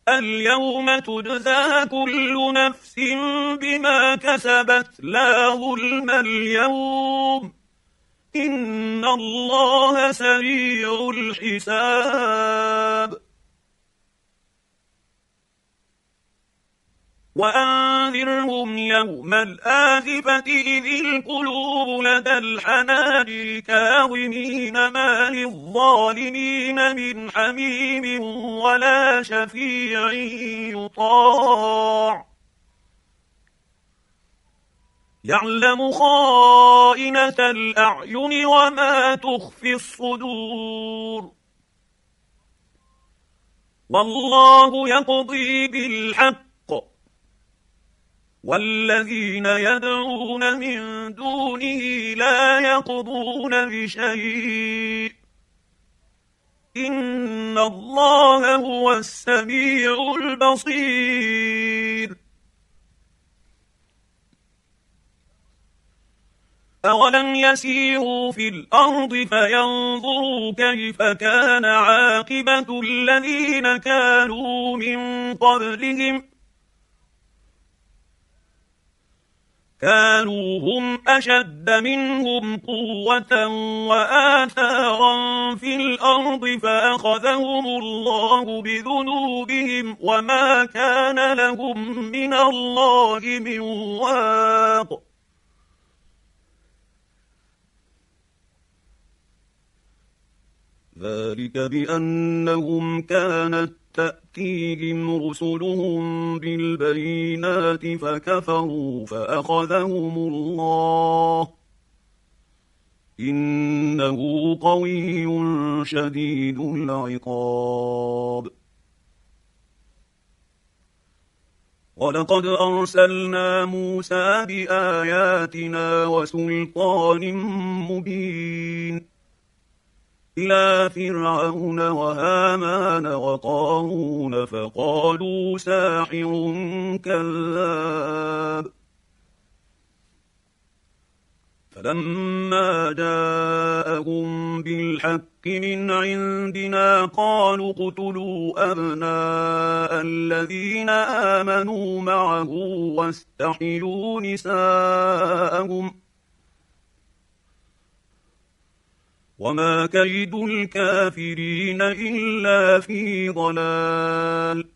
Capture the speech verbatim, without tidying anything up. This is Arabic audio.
اليوم تجزى كل نفس بما كسبت لا ظلم اليوم إن الله سريع الحساب. وأنذرهم يوم الآزفة إذ القلوب لدى الحناجر كاظمين ما للظالمين من حميم ولا شفيع يطاع يعلم خائنة الأعين وما تخفي الصدور والله يقضي بالحق والذين يدعون من دونه لا يقضون بشيء إن الله هو السميع البصير. أولم يسيروا في الأرض فينظروا كيف كان عاقبة الذين كانوا من قبلهم كانوا هم أشد منهم قوة وآثارا في الأرض فأخذهم الله بذنوبهم وما كان لهم من الله من واق. ذلك بأنهم كانت تأتيهم رسلهم بالبينات فكفروا فأخذهم الله إنه قوي شديد العقاب. ولقد أرسلنا موسى بآياتنا وسلطان مبين إلى فرعون وهامان وقارون فقالوا ساحر كذاب فلما جاءهم بالحق من عندنا قالوا اقتلوا أبناء الذين آمنوا معه واستحيوا نساءهم وما كيد الكافرين إلا في ضلال.